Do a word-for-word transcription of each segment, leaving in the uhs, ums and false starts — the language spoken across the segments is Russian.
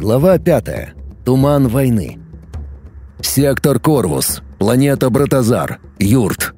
Глава пятая. Туман войны. Сектор Корвус. Планета Братазар. Юрт.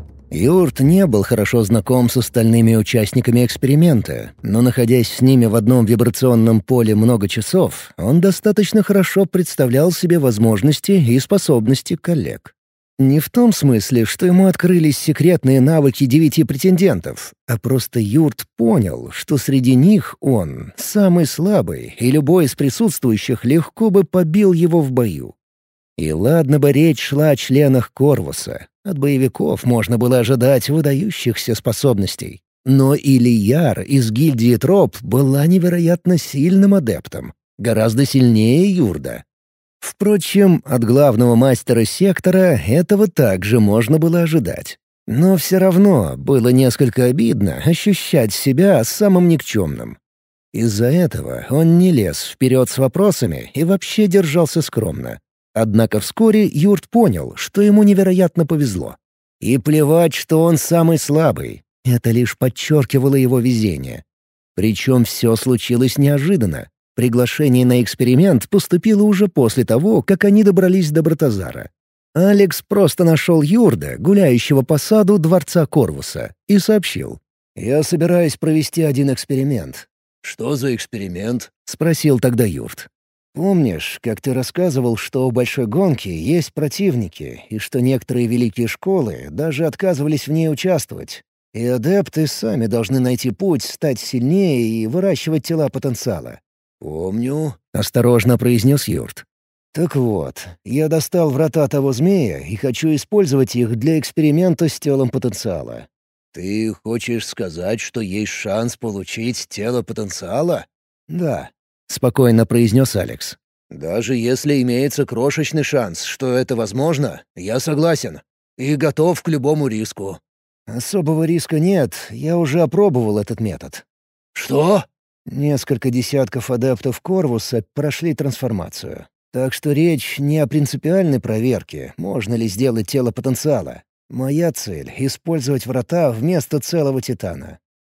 Юрт не был хорошо знаком с остальными участниками эксперимента, но, находясь с ними в одном вибрационном поле много часов, он достаточно хорошо представлял себе возможности и способности коллег. Не в том смысле, что ему открылись секретные навыки девяти претендентов, а просто Юрт понял, что среди них он самый слабый, и любой из присутствующих легко бы побил его в бою. И ладно бы речь шла о членах Корвуса. От боевиков можно было ожидать выдающихся способностей. Но Илияр из гильдии Троп была невероятно сильным адептом, гораздо сильнее Юрда. Впрочем, от главного мастера сектора этого также можно было ожидать. Но все равно было несколько обидно ощущать себя самым никчемным. Из-за этого он не лез вперед с вопросами и вообще держался скромно. Однако вскоре Юрт понял, что ему невероятно повезло. И плевать, что он самый слабый. Это лишь подчеркивало его везение. Причем все случилось неожиданно. Приглашение на эксперимент поступило уже после того, как они добрались до Братазара. Алекс просто нашел Юрда, гуляющего по саду дворца Корвуса, и сообщил. «Я собираюсь провести один эксперимент». «Что за эксперимент?» — спросил тогда Юрт. «Помнишь, как ты рассказывал, что у большой гонки есть противники, и что некоторые великие школы даже отказывались в ней участвовать? И адепты сами должны найти путь стать сильнее и выращивать тела потенциала?» «Помню», — осторожно произнес Юрт. «Так вот, я достал врата того змея и хочу использовать их для эксперимента с телом потенциала». «Ты хочешь сказать, что есть шанс получить тело потенциала?» «Да», — спокойно произнес Алекс. «Даже если имеется крошечный шанс, что это возможно, я согласен. И готов к любому риску». «Особого риска нет, я уже опробовал этот метод». «Что?» Несколько десятков адептов Корвуса прошли трансформацию. Так что речь не о принципиальной проверке, можно ли сделать тело потенциала. Моя цель — использовать врата вместо целого Титана.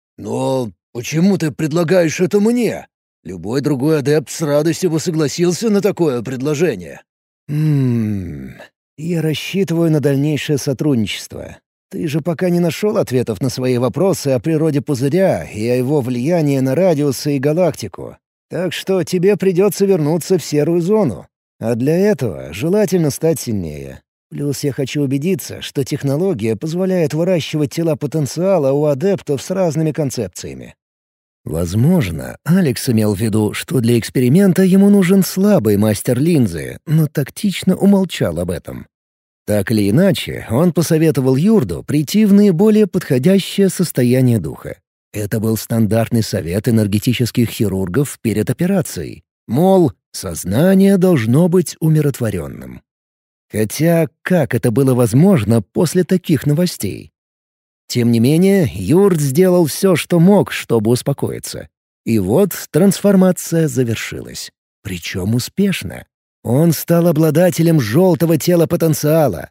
«Но почему ты предлагаешь это мне? Любой другой адепт с радостью бы согласился на такое предложение». «Ммм... Я рассчитываю на дальнейшее сотрудничество. Ты же пока не нашел ответов на свои вопросы о природе пузыря и о его влиянии на радиусы и галактику. Так что тебе придется вернуться в серую зону. А для этого желательно стать сильнее. Плюс я хочу убедиться, что технология позволяет выращивать тела потенциала у адептов с разными концепциями». Возможно, Алекс имел в виду, что для эксперимента ему нужен слабый мастер линзы, но тактично умолчал об этом. Так или иначе, он посоветовал Юрду прийти в наиболее подходящее состояние духа. Это был стандартный совет энергетических хирургов перед операцией. Мол, сознание должно быть умиротворенным. Хотя, как это было возможно после таких новостей? Тем не менее, Юрд сделал все, что мог, чтобы успокоиться. И вот трансформация завершилась. Причем успешно. Он стал обладателем желтого тела потенциала.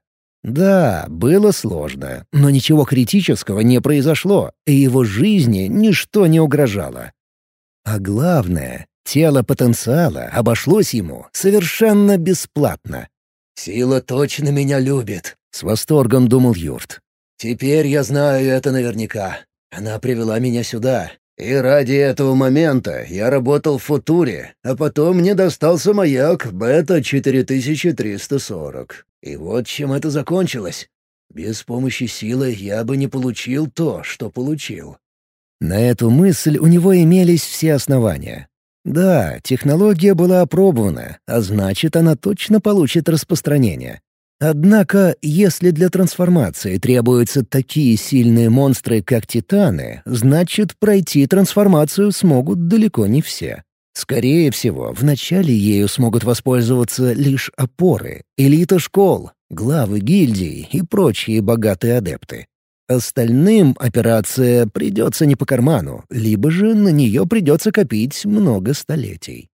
Да, было сложно, но ничего критического не произошло, и его жизни ничто не угрожало. А главное, тело потенциала обошлось ему совершенно бесплатно. «Сила точно меня любит», — с восторгом думал Юрт. «Теперь я знаю это наверняка. Она привела меня сюда. И ради этого момента я работал в Футуре, а потом мне достался маяк Бета четыре тысячи триста сорок. И вот чем это закончилось. Без помощи силы я бы не получил то, что получил». На эту мысль у него имелись все основания. Да, технология была опробована, а значит, она точно получит распространение. Однако, если для трансформации требуются такие сильные монстры, как Титаны, значит, пройти трансформацию смогут далеко не все. Скорее всего, вначале ею смогут воспользоваться лишь опоры, элита школ, главы гильдий и прочие богатые адепты. Остальным операция придется не по карману, либо же на нее придется копить много столетий.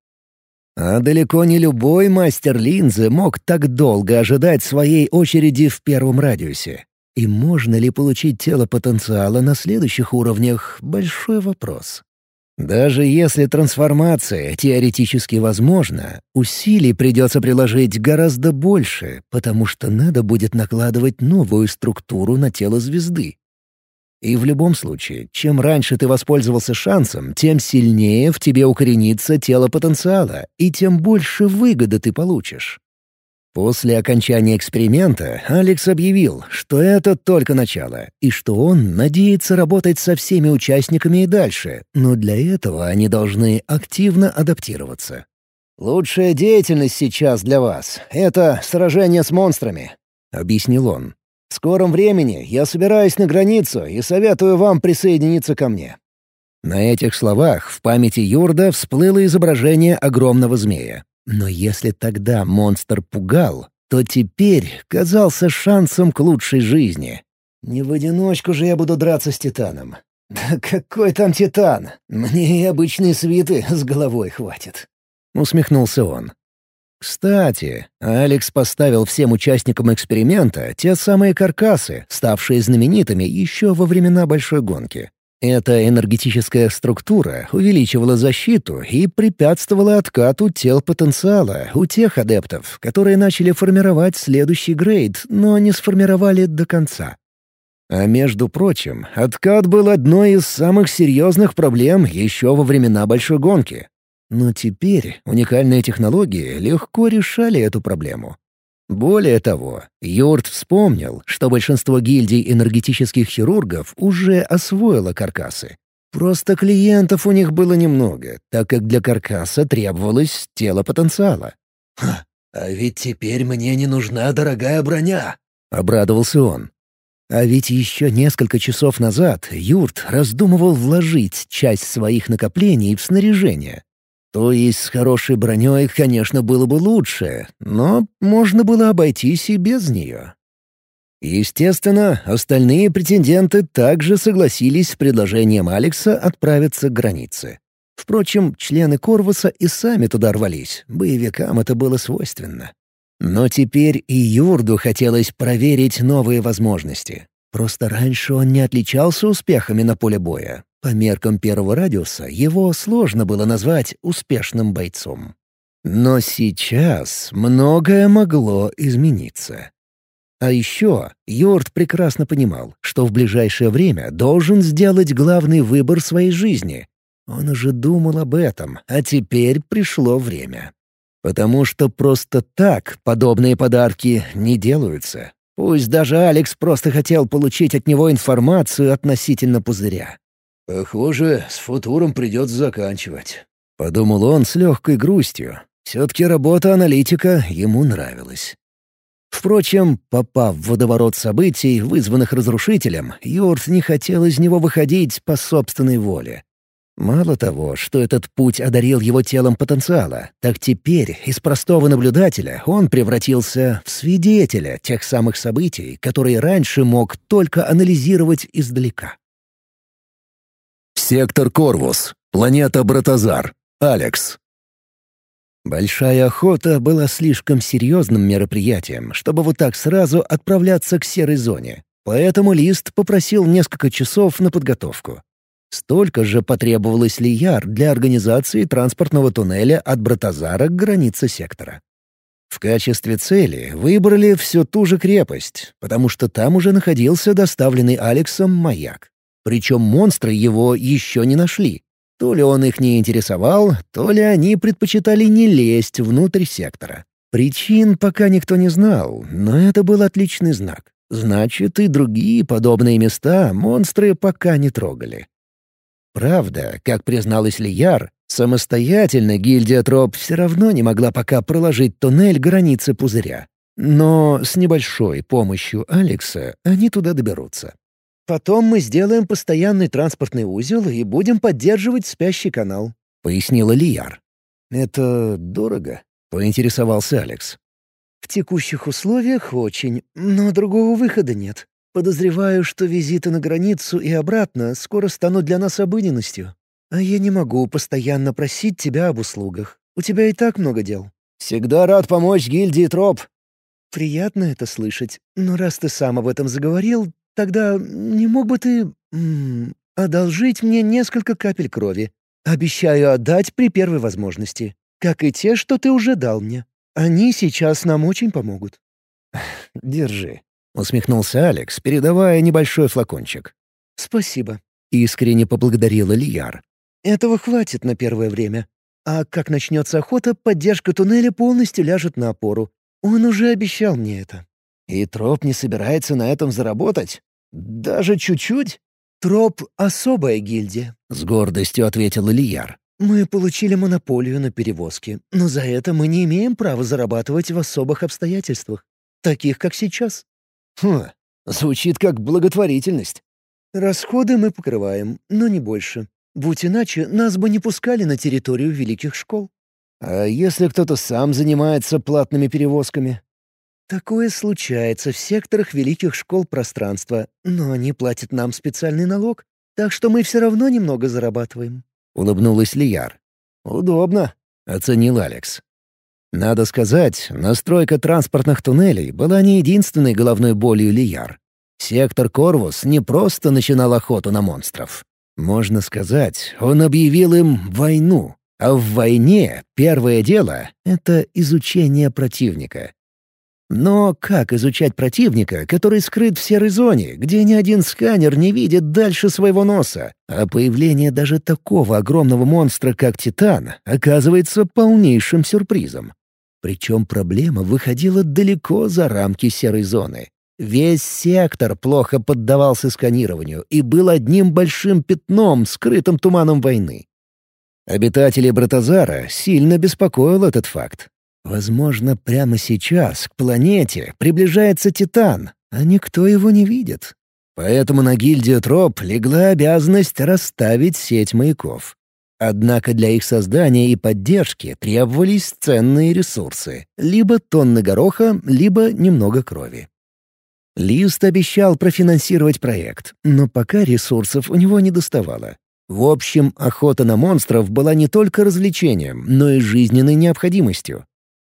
А далеко не любой мастер линзы мог так долго ожидать своей очереди в первом радиусе. И можно ли получить тело потенциала на следующих уровнях — большой вопрос. Даже если трансформация теоретически возможна, усилий придется приложить гораздо больше, потому что надо будет накладывать новую структуру на тело звезды. И в любом случае, чем раньше ты воспользовался шансом, тем сильнее в тебе укоренится тело потенциала, и тем больше выгоды ты получишь. После окончания эксперимента Алекс объявил, что это только начало, и что он надеется работать со всеми участниками и дальше, но для этого они должны активно адаптироваться. «Лучшая деятельность сейчас для вас — это сражение с монстрами», — объяснил он. «В скором времени я собираюсь на границу и советую вам присоединиться ко мне». На этих словах в памяти Юрда всплыло изображение огромного змея. Но если тогда монстр пугал, то теперь казался шансом к лучшей жизни. «Не в одиночку же я буду драться с Титаном». «Да какой там Титан? Мне и обычные свиты с головой хватит», — усмехнулся он. Кстати, Алекс поставил всем участникам эксперимента те самые каркасы, ставшие знаменитыми еще во времена Большой гонки. Эта энергетическая структура увеличивала защиту и препятствовала откату тел потенциала у тех адептов, которые начали формировать следующий грейд, но не сформировали до конца. А между прочим, откат был одной из самых серьезных проблем еще во времена Большой гонки. Но теперь уникальные технологии легко решали эту проблему. Более того, Юрт вспомнил, что большинство гильдий энергетических хирургов уже освоило каркасы. Просто клиентов у них было немного, так как для каркаса требовалось тело потенциала. «Ха, а ведь теперь мне не нужна дорогая броня!» — обрадовался он. А ведь еще несколько часов назад Юрт раздумывал вложить часть своих накоплений в снаряжение. То есть с хорошей броней, конечно, было бы лучше, но можно было обойтись и без нее. Естественно, остальные претенденты также согласились с предложением Алекса отправиться к границе. Впрочем, члены Корвуса и сами туда рвались, боевикам это было свойственно. Но теперь и Юрду хотелось проверить новые возможности. Просто раньше он не отличался успехами на поле боя. По меркам первого радиуса его сложно было назвать успешным бойцом. Но сейчас многое могло измениться. А еще Юрт прекрасно понимал, что в ближайшее время должен сделать главный выбор своей жизни. Он уже думал об этом, а теперь пришло время. Потому что просто так подобные подарки не делаются. Пусть даже Алекс просто хотел получить от него информацию относительно пузыря. «Похоже, с футуром придется заканчивать», — подумал он с легкой грустью. Все-таки работа аналитика ему нравилась. Впрочем, попав в водоворот событий, вызванных разрушителем, Юрт не хотел из него выходить по собственной воле. Мало того, что этот путь одарил его телом потенциала, так теперь из простого наблюдателя он превратился в свидетеля тех самых событий, которые раньше мог только анализировать издалека. Сектор Корвус. Планета Братазар. Алекс. Большая охота была слишком серьезным мероприятием, чтобы вот так сразу отправляться к серой зоне. Поэтому Лист попросил несколько часов на подготовку. Столько же потребовалось Лияр для организации транспортного туннеля от Братазара к границе сектора. В качестве цели выбрали всю ту же крепость, потому что там уже находился доставленный Алексом маяк. Причем монстры его еще не нашли. То ли он их не интересовал, то ли они предпочитали не лезть внутрь сектора. Причин пока никто не знал, но это был отличный знак. Значит, и другие подобные места монстры пока не трогали. Правда, как призналась Лияр, самостоятельно гильдия Троп все равно не могла пока проложить туннель границы пузыря. Но с небольшой помощью Алекса они туда доберутся. «Потом мы сделаем постоянный транспортный узел и будем поддерживать спящий канал», — пояснила Лияр. «Это дорого?» — поинтересовался Алекс. «В текущих условиях очень, но другого выхода нет. Подозреваю, что визиты на границу и обратно скоро станут для нас обыденностью. А я не могу постоянно просить тебя об услугах. У тебя и так много дел». «Всегда рад помочь гильдии Троп». «Приятно это слышать, но раз ты сам об этом заговорил, тогда не мог бы ты м, одолжить мне несколько капель крови? Обещаю отдать при первой возможности, как и те, что ты уже дал мне. Они сейчас нам очень помогут». «Держи», — усмехнулся Алекс, передавая небольшой флакончик. «Спасибо», — искренне поблагодарила Лияр. «Этого хватит на первое время. А как начнется охота, поддержка туннеля полностью ляжет на опору. Он уже обещал мне это». «И Троп не собирается на этом заработать? Даже чуть-чуть?» «Троп — особая гильдия», — с гордостью ответила Лияр. «Мы получили монополию на перевозки, но за это мы не имеем права зарабатывать в особых обстоятельствах, таких как сейчас». «Хм, звучит как благотворительность». «Расходы мы покрываем, но не больше. Будь иначе, нас бы не пускали на территорию великих школ». «А если кто-то сам занимается платными перевозками?» «Такое случается в секторах великих школ пространства, но они платят нам специальный налог, так что мы все равно немного зарабатываем». — улыбнулась Лияр. «Удобно», — оценил Алекс. Надо сказать, настройка транспортных туннелей была не единственной головной болью Лияр. Сектор Корвус не просто начинал охоту на монстров. Можно сказать, он объявил им войну. А в войне первое дело — это изучение противника. Но как изучать противника, который скрыт в серой зоне, где ни один сканер не видит дальше своего носа, а появление даже такого огромного монстра, как Титан, оказывается полнейшим сюрпризом? Причем проблема выходила далеко за рамки серой зоны. Весь сектор плохо поддавался сканированию и был одним большим пятном, скрытым туманом войны. Обитателей Братазара сильно беспокоил этот факт. Возможно, прямо сейчас к планете приближается Титан, а никто его не видит. Поэтому на гильдию Троп легла обязанность расставить сеть маяков. Однако для их создания и поддержки требовались ценные ресурсы — либо тонны гороха, либо немного крови. Лист обещал профинансировать проект, но пока ресурсов у него не доставало. В общем, охота на монстров была не только развлечением, но и жизненной необходимостью.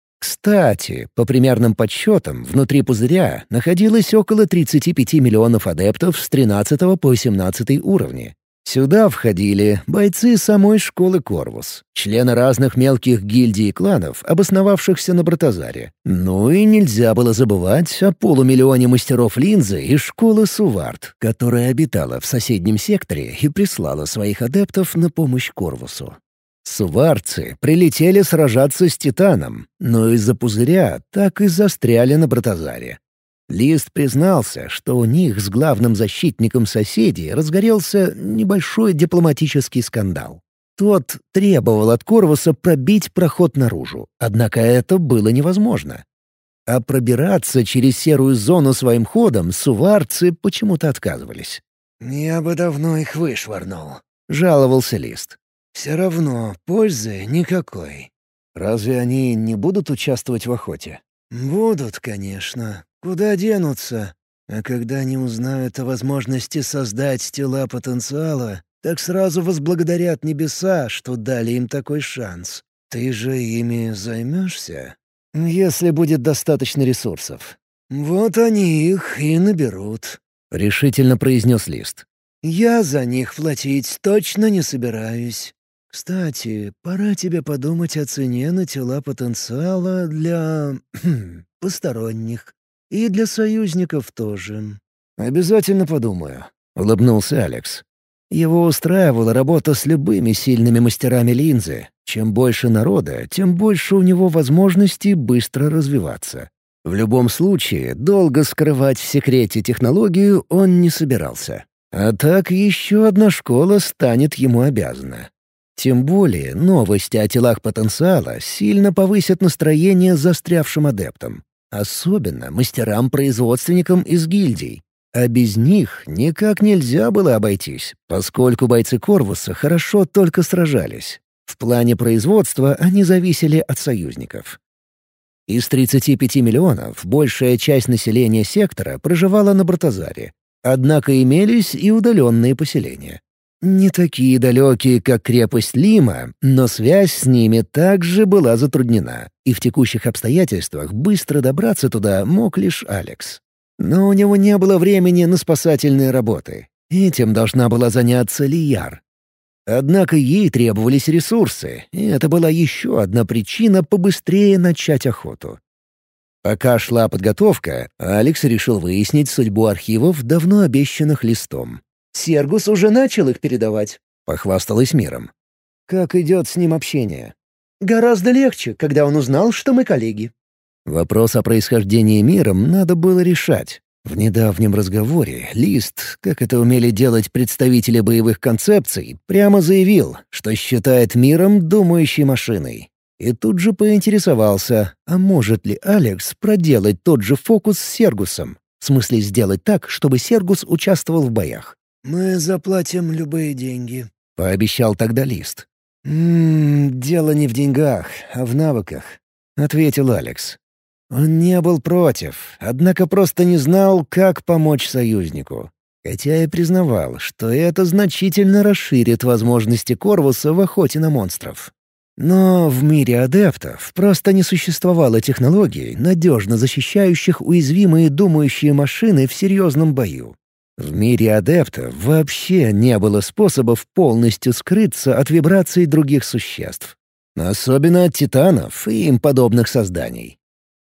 Кстати, по примерным подсчетам, внутри пузыря находилось около тридцати пяти миллионов адептов с тринадцатого по семнадцатый уровни. Сюда входили бойцы самой школы Корвус, члены разных мелких гильдий и кланов, обосновавшихся на Братазаре. Ну и нельзя было забывать о полумиллионе мастеров линзы и школы Суварт, которая обитала в соседнем секторе и прислала своих адептов на помощь Корвусу. Суварцы прилетели сражаться с Титаном, но из-за пузыря так и застряли на Братазаре. Лист признался, что у них с главным защитником соседей разгорелся небольшой дипломатический скандал. Тот требовал от Корвуса пробить проход наружу, однако это было невозможно. А пробираться через серую зону своим ходом суварцы почему-то отказывались. «Я бы давно их вышвырнул», — жаловался Лист. «Все равно пользы никакой». «Разве они не будут участвовать в охоте?» «Будут, конечно. Куда денутся? А когда они узнают о возможности создать тела потенциала, так сразу возблагодарят небеса, что дали им такой шанс. Ты же ими займешься?» «Если будет достаточно ресурсов». «Вот они их и наберут», — решительно произнес Лист. «Я за них платить точно не собираюсь. Кстати, пора тебе подумать о цене на тела потенциала для... посторонних. И для союзников тоже». «Обязательно подумаю», — улыбнулся Алекс. Его устраивала работа с любыми сильными мастерами линзы. Чем больше народа, тем больше у него возможностей быстро развиваться. В любом случае, долго скрывать в секрете технологию он не собирался. А так еще одна школа станет ему обязана. Тем более новости о телах потенциала сильно повысят настроение застрявшим адептам. Особенно мастерам-производственникам из гильдий. А без них никак нельзя было обойтись, поскольку бойцы Корвуса хорошо только сражались. В плане производства они зависели от союзников. Из тридцати пяти миллионов большая часть населения сектора проживала на Братазаре. Однако имелись и удаленные поселения. Не такие далекие, как крепость Лима, но связь с ними также была затруднена, и в текущих обстоятельствах быстро добраться туда мог лишь Алекс. Но у него не было времени на спасательные работы. Этим должна была заняться Лияр. Однако ей требовались ресурсы, и это была еще одна причина побыстрее начать охоту. Пока шла подготовка, Алекс решил выяснить судьбу архивов, давно обещанных листом. «Сергус уже начал их передавать», — похвасталась Миром. «Как идет с ним общение?» «Гораздо легче, когда он узнал, что мы коллеги». Вопрос о происхождении Миром надо было решать. В недавнем разговоре Лист, как это умели делать представители боевых концепций, прямо заявил, что считает Миром думающей машиной. И тут же поинтересовался, а может ли Алекс проделать тот же фокус с Сергусом? В смысле сделать так, чтобы Сергус участвовал в боях. «Мы заплатим любые деньги», — пообещал тогда Лист. «М-м, дело не в деньгах, а в навыках», — ответил Алекс. Он не был против, однако просто не знал, как помочь союзнику. Хотя и признавал, что это значительно расширит возможности Корвуса в охоте на монстров. Но в мире адептов просто не существовало технологий, надежно защищающих уязвимые думающие машины в серьезном бою. В мире адептов вообще не было способов полностью скрыться от вибраций других существ. Особенно от титанов и им подобных созданий.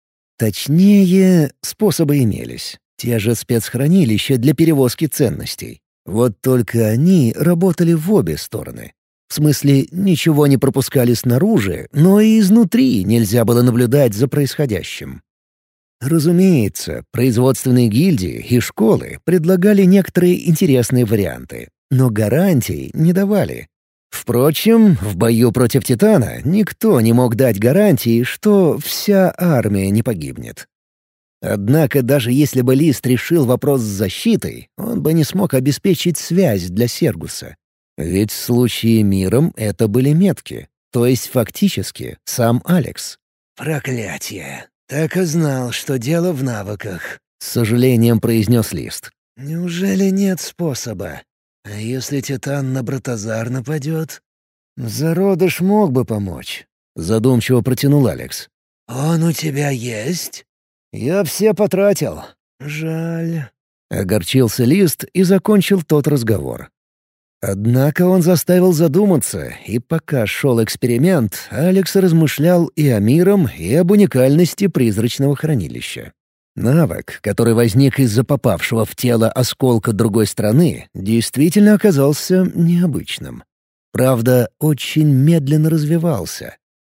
Точнее, способы имелись. Те же спецхранилища для перевозки ценностей. Вот только они работали в обе стороны. В смысле, ничего не пропускали снаружи, но и изнутри нельзя было наблюдать за происходящим. Разумеется, производственные гильдии и школы предлагали некоторые интересные варианты, но гарантий не давали. Впрочем, в бою против Титана никто не мог дать гарантии, что вся армия не погибнет. Однако даже если бы Лист решил вопрос с защитой, он бы не смог обеспечить связь для Сергуса. Ведь в случае Миром это были метки, то есть фактически сам Алекс. «Проклятие! Так и знал, что дело в навыках», — с сожалением произнес Лист. «Неужели нет способа? А если Титан на Братазар нападет?» «Зародыш мог бы помочь», — задумчиво протянул Алекс. «Он у тебя есть?» «Я все потратил». «Жаль». Огорчился Лист и закончил тот разговор. Однако он заставил задуматься, и пока шел эксперимент, Алекс размышлял и о Миром, и об уникальности призрачного хранилища. Навык, который возник из-за попавшего в тело осколка другой страны, действительно оказался необычным. Правда, очень медленно развивался.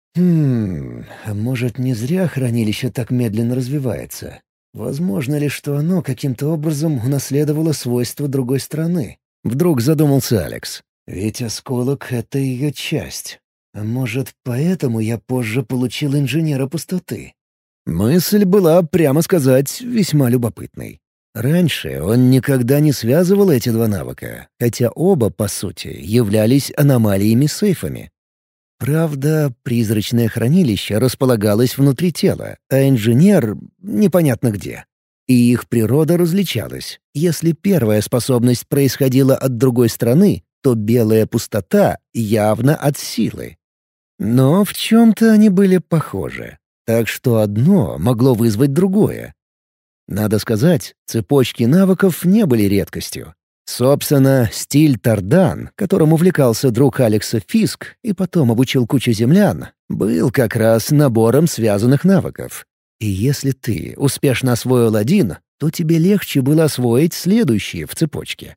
Хм, а может, не зря хранилище так медленно развивается? Возможно ли, что оно каким-то образом унаследовало свойства другой страны? Вдруг задумался Алекс. Ведь осколок — это ее часть. А может, поэтому я позже получил инженера пустоты? Мысль была, прямо сказать, весьма любопытной. Раньше он никогда не связывал эти два навыка, хотя оба, по сути, являлись аномалиями-сейфами. Правда, призрачное хранилище располагалось внутри тела, а инженер — непонятно где. И их природа различалась. Если первая способность происходила от другой стороны, то белая пустота явно от силы. Но в чем-то они были похожи. Так что одно могло вызвать другое. Надо сказать, цепочки навыков не были редкостью. Собственно, стиль Тардан, которым увлекался друг Алекса Фиск и потом обучил кучу землян, был как раз набором связанных навыков. И если ты успешно освоил один, то тебе легче было освоить следующие в цепочке.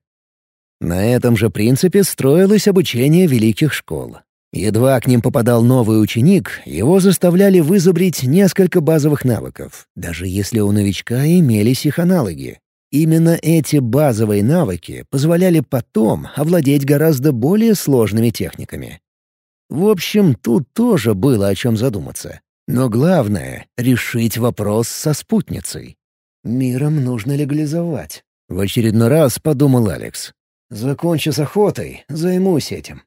На этом же принципе строилось обучение великих школ. Едва к ним попадал новый ученик, его заставляли вызубрить несколько базовых навыков, даже если у новичка имелись их аналоги. Именно эти базовые навыки позволяли потом овладеть гораздо более сложными техниками. В общем, тут тоже было о чем задуматься. Но главное — решить вопрос со спутницей. «Миром нужно легализовать», — в очередной раз подумал Алекс. «Закончу с охотой, займусь этим».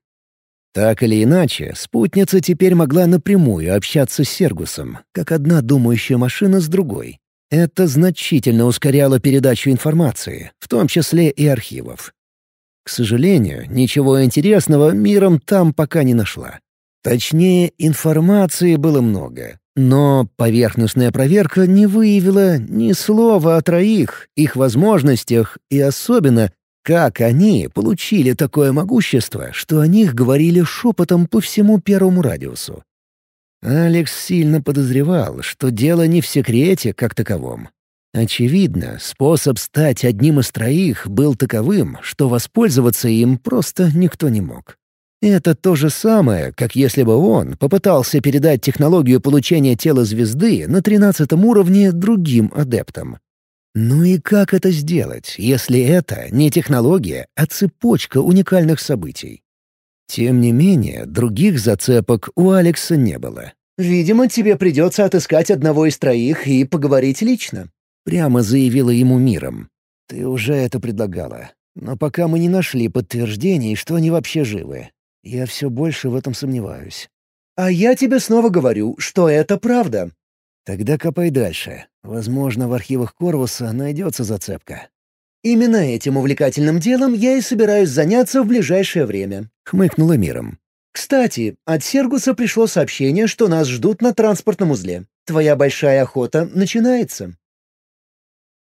Так или иначе, спутница теперь могла напрямую общаться с Сергусом, как одна думающая машина с другой. Это значительно ускоряло передачу информации, в том числе и архивов. К сожалению, ничего интересного Миром там пока не нашла. Точнее, информации было много, но поверхностная проверка не выявила ни слова о троих, их возможностях и особенно Как они получили такое могущество, что о них говорили шепотом по всему первому радиусу? Алекс сильно подозревал, что дело не в секрете как таковом. Очевидно, способ стать одним из троих был таковым, что воспользоваться им просто никто не мог. Это то же самое, как если бы он попытался передать технологию получения тела звезды на тринадцатом уровне другим адептам. Ну и как это сделать, если это не технология, а цепочка уникальных событий? Тем не менее, других зацепок у Алекса не было. «Видимо, тебе придется отыскать одного из троих и поговорить лично», — прямо заявила ему Миром. «Ты уже это предлагала. Но пока мы не нашли подтверждений, что они вообще живы. Я все больше в этом сомневаюсь». «А я тебе снова говорю, что это правда». «Тогда копай дальше. Возможно, в архивах Корвуса найдется зацепка». «Именно этим увлекательным делом я и собираюсь заняться в ближайшее время», — хмыкнула Миром. «Кстати, от Сергуса пришло сообщение, что нас ждут на транспортном узле. Твоя большая охота начинается».